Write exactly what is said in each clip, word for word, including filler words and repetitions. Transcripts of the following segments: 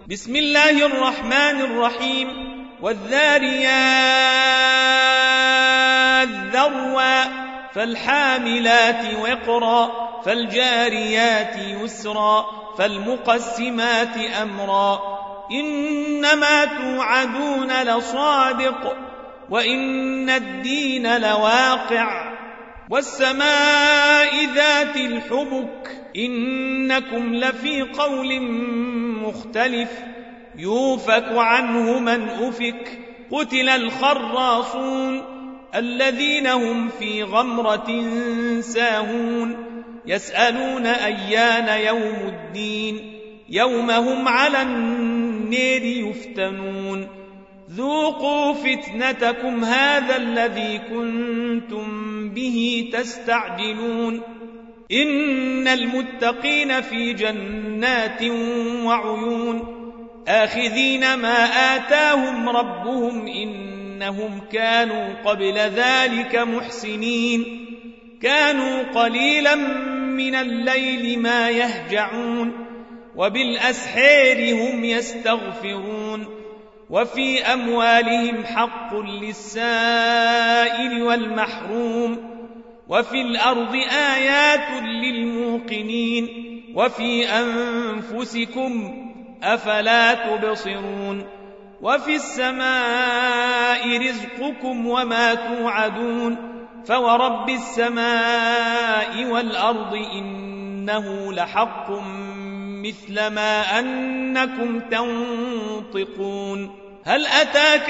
بسم الله الرحمن الرحيم. والذاريات ذروا فالحاملات وقرا فالجاريات يسرا فالمقسمات أمرا إنما توعدون لصادق وإن الدين لواقع والسماء ذات الحبك إنكم لفي قول مختلف يوفك عنه من أفك قتل الخراصون الذين هم في غمرة ساهون يسألون أيان يوم الدين يوم هم على النار يفتنون ذوقوا فتنتكم هذا الذي كنتم به تستعجلون إن المتقين في جنات وعيون آخذين ما آتاهم ربهم إنهم كانوا قبل ذلك محسنين كانوا قليلا من الليل ما يهجعون وبالأسحار هم يستغفرون وفي أموالهم حق للسائل والمحروم وفي الأرض آيات للموقنين وفي أنفسكم أفلا تبصرون وفي السماء رزقكم وما توعدون فورب السماء والأرض إنه لحق مثل ما أنكم تنطقون هل أتاك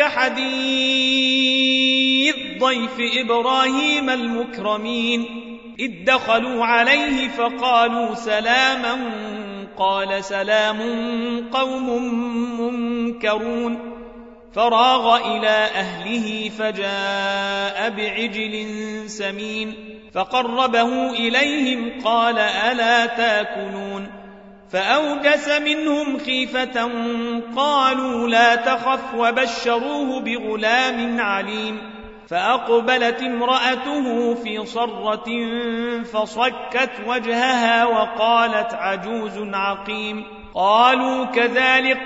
حديث ضيف إبراهيم المكرمين إذ دخلوا عليه فقالوا سلاما قال سلام قوم منكرون فراغ إلى أهله فجاء بعجل سمين فقربه إليهم قال ألا تاكلون فأوجس منهم خيفة قالوا لا تخف وبشروه بغلام عليم فأقبلت امرأته في صرة فصكت وجهها وقالت عجوز عقيم قالوا كذلك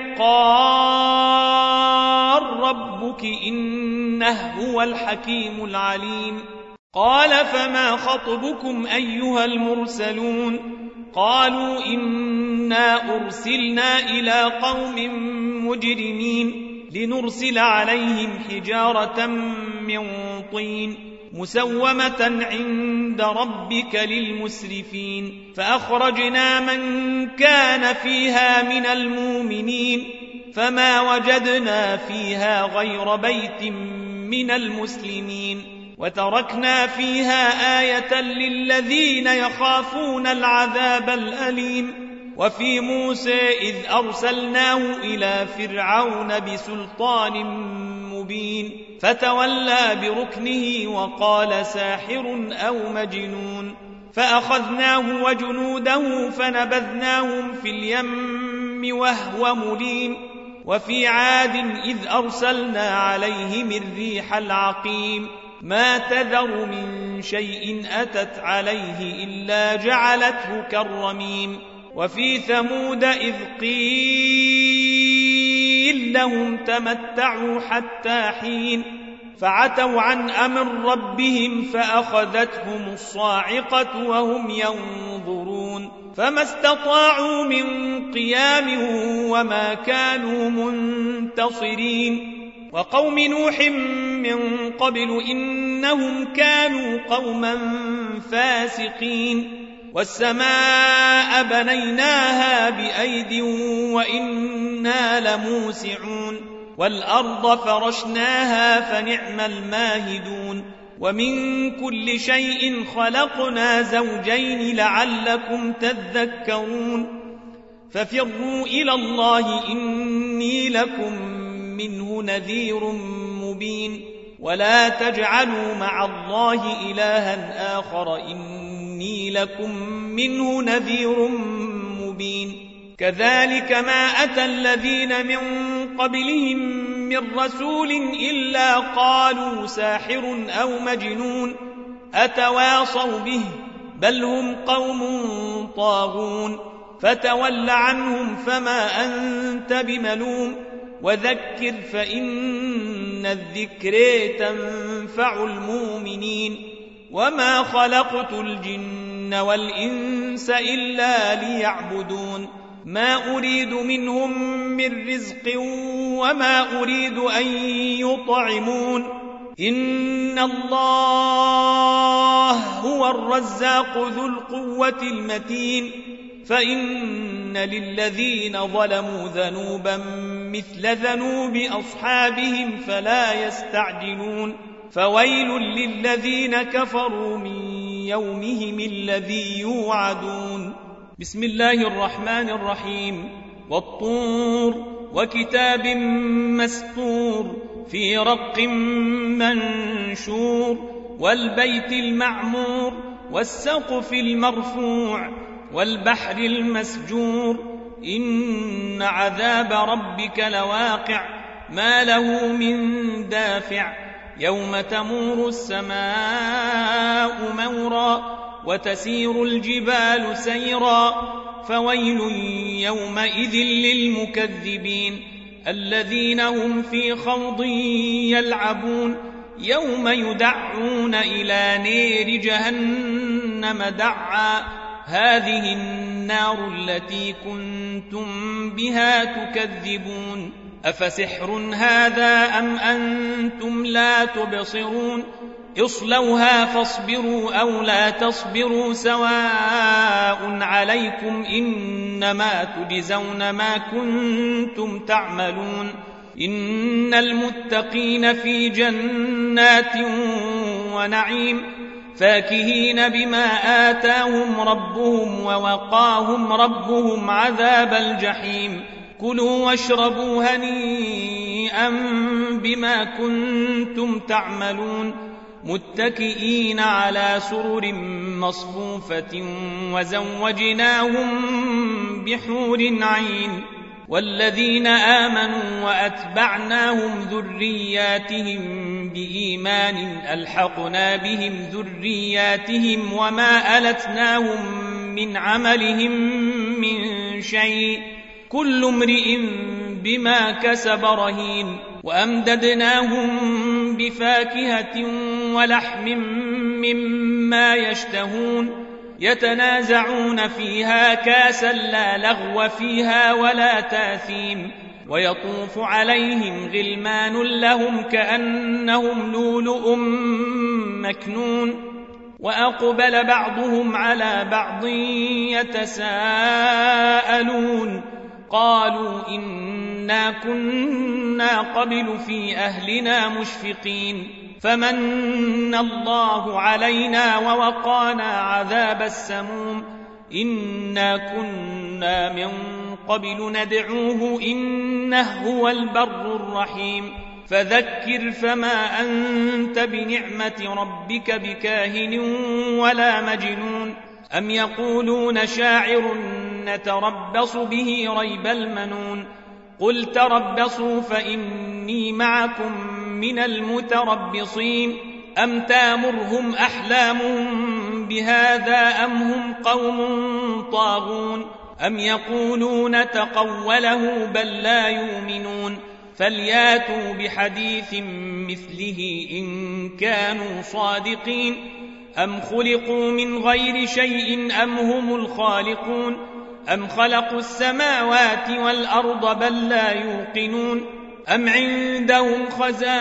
قال ربك إنه هو الحكيم العليم قال فما خطبكم أيها المرسلون قالوا إنا أرسلنا إلى قوم مجرمين لنرسل عليهم حجارة من طين مسومة عند ربك للمسرفين فأخرجنا من كان فيها من المؤمنين فما وجدنا فيها غير بيت من المسلمين وتركنا فيها آية للذين يخافون العذاب الأليم وفي موسى إذ أرسلناه إلى فرعون بسلطان مبين فتولى بركنه وقال ساحر أو مجنون فأخذناه وجنوده فنبذناهم في اليم وهو مليم وفي عاد إذ أرسلنا عليهم الريح العقيم ما تذر من شيء أتت عليه إلا جعلته كالرميم وفي ثمود إذ قيل لهم تمتعوا حتى حين فعتوا عن أمر ربهم فأخذتهم الصاعقة وهم ينظرون فما استطاعوا من قيام وما كانوا منتصرين وقوم نوح من قبل إنهم كانوا قوما فاسقين والسماء بنيناها بأيد وإنا لموسعون والأرض فرشناها فنعم الماهدون ومن كل شيء خلقنا زوجين لعلكم تذكرون ففروا إلى الله إني لكم منه نذير مبين ولا تجعلوا مع الله إلها آخر إني لكم منه نذير مبين كذلك ما أتى الذين من قبلهم من رسول إلا قالوا ساحر أو مجنون أتواصوا به بل هم قوم طاغون فتول عنهم فما أنت بملوم وذكر فإن الذكر تنفع المؤمنين وما خلقت الجن والإنس إلا ليعبدون ما أريد منهم من رزق وما أريد أن يطعمون إن الله هو الرزاق ذو القوة المتين فإن للذين ظلموا ذنوبا مثل ذنوب أصحابهم فلا يستعجلون فويل للذين كفروا من يومهم الذي يوعدون بسم الله الرحمن الرحيم والطور وكتاب مسطور في رق منشور والبيت المعمور والسقف المرفوع والبحر المسجور إن عذاب ربك لواقع ما له من دافع يوم تمور السماء مورا وتسير الجبال سيرا فويل يومئذ للمكذبين الذين هم في خوض يلعبون يوم يدعون إلى نير جهنم دعا هذه النار التي كنتم بها تكذبون أفسحر هذا أم أنتم لا تبصرون اصلوها فاصبروا أو لا تصبروا سواء عليكم إنما تجزون ما كنتم تعملون إن المتقين في جنات ونعيم فاكهين بما آتاهم ربهم ووقاهم ربهم عذاب الجحيم كلوا واشربوا هنيئا بما كنتم تعملون متكئين على سرر مصفوفة وزوجناهم بحور عين والذين آمنوا وأتبعناهم ذرياتهم بإيمان ألحقنا بهم ذرياتهم وما ألتناهم من عملهم من شيء كل امرئ بما كسب رهين وأمددناهم بفاكهة ولحم مما يشتهون يتنازعون فيها كاسا لا لغو فيها ولا تاثيم ويطوف عليهم غلمان لهم كأنهم لؤلؤ مكنون وأقبل بعضهم على بعض يتساءلون قالوا إنا كنا قبل في أهلنا مشفقين فمن الله علينا ووقانا عذاب السموم إنا كنا من قبل ندعوه إنه هو البر الرحيم فذكر فما أنت بنعمة ربك بكاهن ولا مجنون أم يقولون شاعر نتربص به ريب المنون قل تربصوا فإني معكم من المتربصين أم تامرهم أحلامهم بهذا أم هم قوم طاغون أم يقولون تقوله بل لا يؤمنون فلياتوا بحديث مثله إن كانوا صادقين أم خلقوا من غير شيء أم هم الخالقون أم خلقوا السماوات والأرض بل لا يوقنون أم عندهم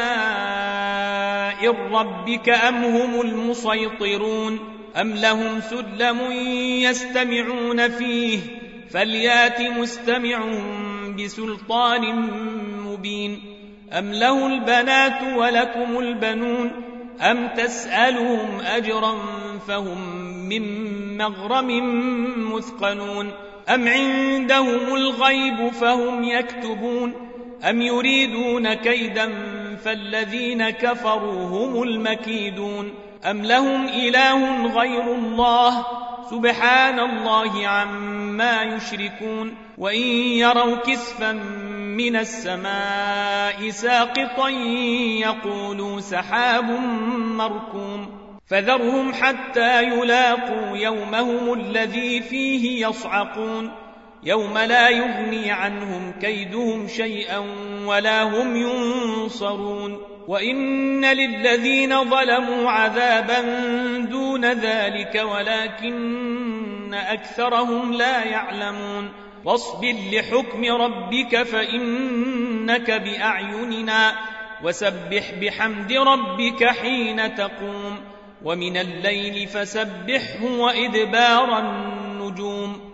خزائن ربك أم هم المسيطرون أم لهم سلم يستمعون فيه فليات مستمعهم بسلطان مبين أم له البنات ولكم البنون أم تسألهم أجرا فهم من مغرم مثقلون أم عندهم الغيب فهم يكتبون أم يريدون كيدا فالذين كفروا هم المكيدون أم لهم إله غير الله سبحان الله عما يشركون وإن يروا كسفا من السماء ساقطا يقولوا سحاب مركوم فذرهم حتى يلاقوا يومهم الذي فيه يصعقون يوم لا يغني عنهم كيدهم شيئا ولا هم ينصرون وإن للذين ظلموا عذابا دون ذلك ولكن أكثرهم لا يعلمون واصبر لحكم ربك فإنك بأعيننا وسبح بحمد ربك حين تقوم ومن الليل فسبحه وإدبار النجوم